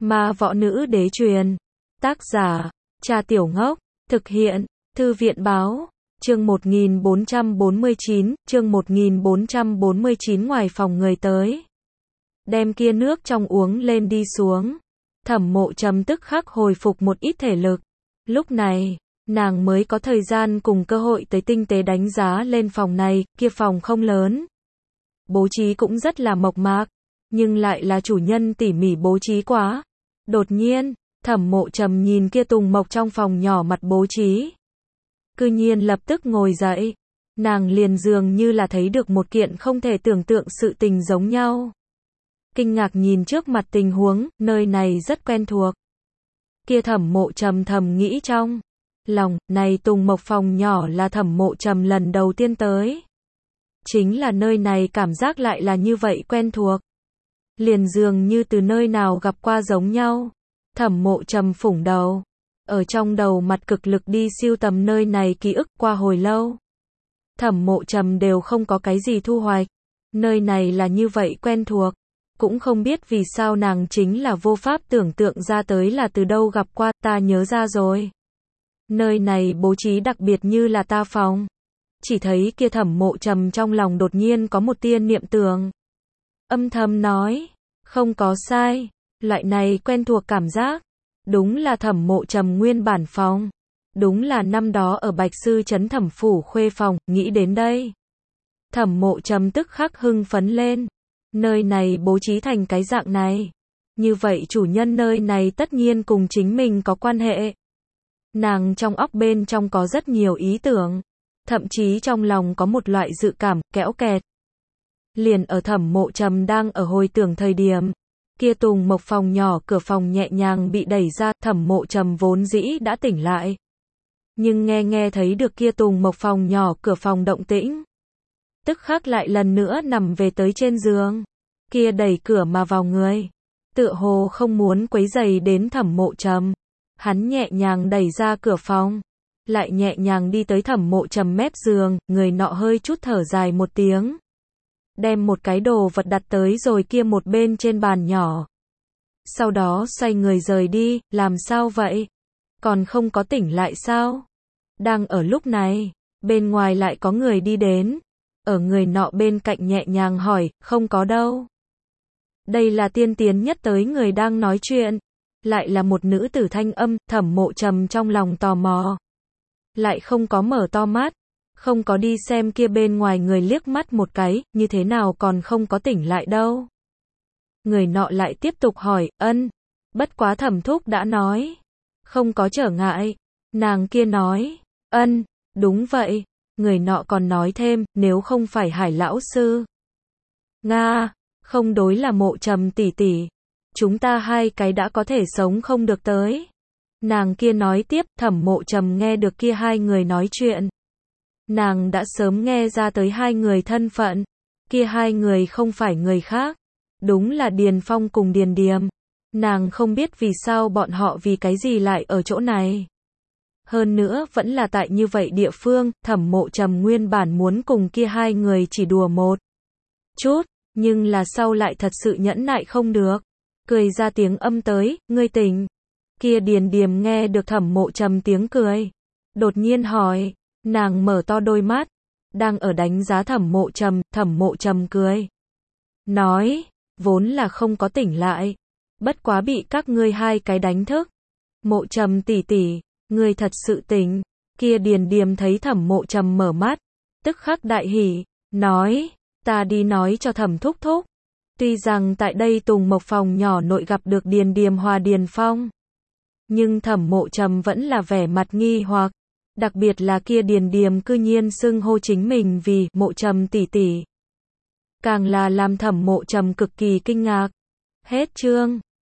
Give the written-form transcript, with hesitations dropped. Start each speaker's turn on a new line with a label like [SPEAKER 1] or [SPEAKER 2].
[SPEAKER 1] Ma võ nữ đế truyền. Tác giả, Cha Tiểu Ngốc. Thực hiện, Thư viện báo. Chương 1449, ngoài phòng người tới. Đem kia nước trong uống lên đi xuống. Thẩm Mộ Trầm tức khắc hồi phục một ít thể lực. Lúc này, nàng mới có thời gian cùng cơ hội tới tinh tế đánh giá lên phòng này, kia phòng không lớn. Bố trí cũng rất là mộc mạc, nhưng lại là chủ nhân tỉ mỉ bố trí quá. Đột nhiên, Thẩm Mộ Trầm nhìn kia tùng mộc trong phòng nhỏ mặt bố trí. Cư nhiên lập tức ngồi dậy. Nàng liền dường như là thấy được một kiện không thể tưởng tượng sự tình giống nhau. Kinh ngạc nhìn trước mặt tình huống, nơi này rất quen thuộc. Kia Thẩm Mộ Trầm thầm nghĩ trong lòng, này tùng mộc phòng nhỏ là Thẩm Mộ Trầm lần đầu tiên tới. Chính là nơi này cảm giác lại là như vậy quen thuộc. Liền dường như từ nơi nào gặp qua giống nhau. Thẩm Mộ Trầm phủng đầu. Ở trong đầu mặt cực lực đi siêu tầm nơi này ký ức qua hồi lâu. Thẩm Mộ Trầm đều không có cái gì thu hoạch. Nơi này là như vậy quen thuộc. Cũng không biết vì sao nàng chính là vô pháp tưởng tượng ra tới là từ đâu gặp qua, ta nhớ ra rồi. Nơi này bố trí đặc biệt như là ta phòng. Chỉ thấy kia Thẩm Mộ Trầm trong lòng đột nhiên có một tia niệm tưởng. Âm thầm nói, không có sai, loại này quen thuộc cảm giác. Đúng là Thẩm Mộ Trầm nguyên bản phòng. Đúng là năm đó ở Bạch Sư Trấn Thẩm Phủ Khuê phòng, nghĩ đến đây. Thẩm Mộ Trầm tức khắc hưng phấn lên. Nơi này bố trí thành cái dạng này. Như vậy chủ nhân nơi này tất nhiên cùng chính mình có quan hệ. Nàng trong óc bên trong có rất nhiều ý tưởng. Thậm chí trong lòng có một loại dự cảm, kẽo kẹt. Liền ở Thẩm Mộ Trầm đang ở hồi tưởng thời điểm. Kia tùng mộc phòng nhỏ cửa phòng nhẹ nhàng bị đẩy ra, Thẩm Mộ Trầm vốn dĩ đã tỉnh lại. Nhưng nghe thấy được kia tùng mộc phòng nhỏ cửa phòng động tĩnh. Tức khắc lại lần nữa nằm về tới trên giường. Kia đẩy cửa mà vào người. Tựa hồ không muốn quấy rầy đến Thẩm Mộ Trầm. Hắn nhẹ nhàng đẩy ra cửa phòng. Lại nhẹ nhàng đi tới Thẩm Mộ Trầm mép giường, người nọ hơi chút thở dài một tiếng. Đem một cái đồ vật đặt tới rồi kia một bên trên bàn nhỏ. Sau đó xoay người rời đi, làm sao vậy? Còn không có tỉnh lại sao? Đang ở lúc này, bên ngoài lại có người đi đến. Ở người nọ bên cạnh nhẹ nhàng hỏi, không có đâu. Đây là tiên tiến nhất tới người đang nói chuyện. Lại là một nữ tử thanh âm, Thẩm Mộ Trầm trong lòng tò mò. Lại không có mở to mắt. Không có đi xem kia bên ngoài người liếc mắt một cái, như thế nào còn không có tỉnh lại đâu. Người nọ lại tiếp tục hỏi, bất quá Thẩm thúc đã nói. Không có trở ngại. Nàng kia nói, đúng vậy. Người nọ còn nói thêm, nếu không phải Hải lão sư. Nga, không đối là Mộ Trầm tỷ tỷ. Chúng ta hai cái đã có thể sống không được tới. Nàng kia nói tiếp, Thẩm Mộ Trầm nghe được kia hai người nói chuyện. Nàng đã sớm nghe ra tới hai người thân phận. Kia hai người không phải người khác. Đúng là Điền Phong cùng Điền Điềm. Nàng không biết vì sao bọn họ vì cái gì lại ở chỗ này. Hơn nữa vẫn là tại như vậy địa phương, Thẩm Mộ Trầm nguyên bản muốn cùng kia hai người chỉ đùa một chút, nhưng là sau lại thật sự nhẫn nại không được. Cười ra tiếng âm tới, ngươi tỉnh. Kia Điền Điềm nghe được Thẩm Mộ Trầm tiếng cười. Đột nhiên hỏi, nàng mở to đôi mắt, đang ở đánh giá Thẩm Mộ Trầm cười. Nói, vốn là không có tỉnh lại. Bất quá bị các ngươi hai cái đánh thức. Mộ Trầm tỷ tỷ, ngươi thật sự tỉnh. Kia Điền Điềm thấy Thẩm Mộ Trầm mở mắt, tức khắc đại hỉ, nói, ta đi nói cho Thẩm thúc thúc. Tuy rằng tại đây tùng mộc phòng nhỏ nội gặp được Điền Điềm hòa Điền Phong. Nhưng Thẩm Mộ Trầm vẫn là vẻ mặt nghi hoặc. Đặc biệt là kia Điền Điềm cư nhiên xưng hô chính mình vì Mộ Trầm tỷ tỷ. Càng là làm Thẩm Mộ Trầm cực kỳ kinh ngạc. Hết chương.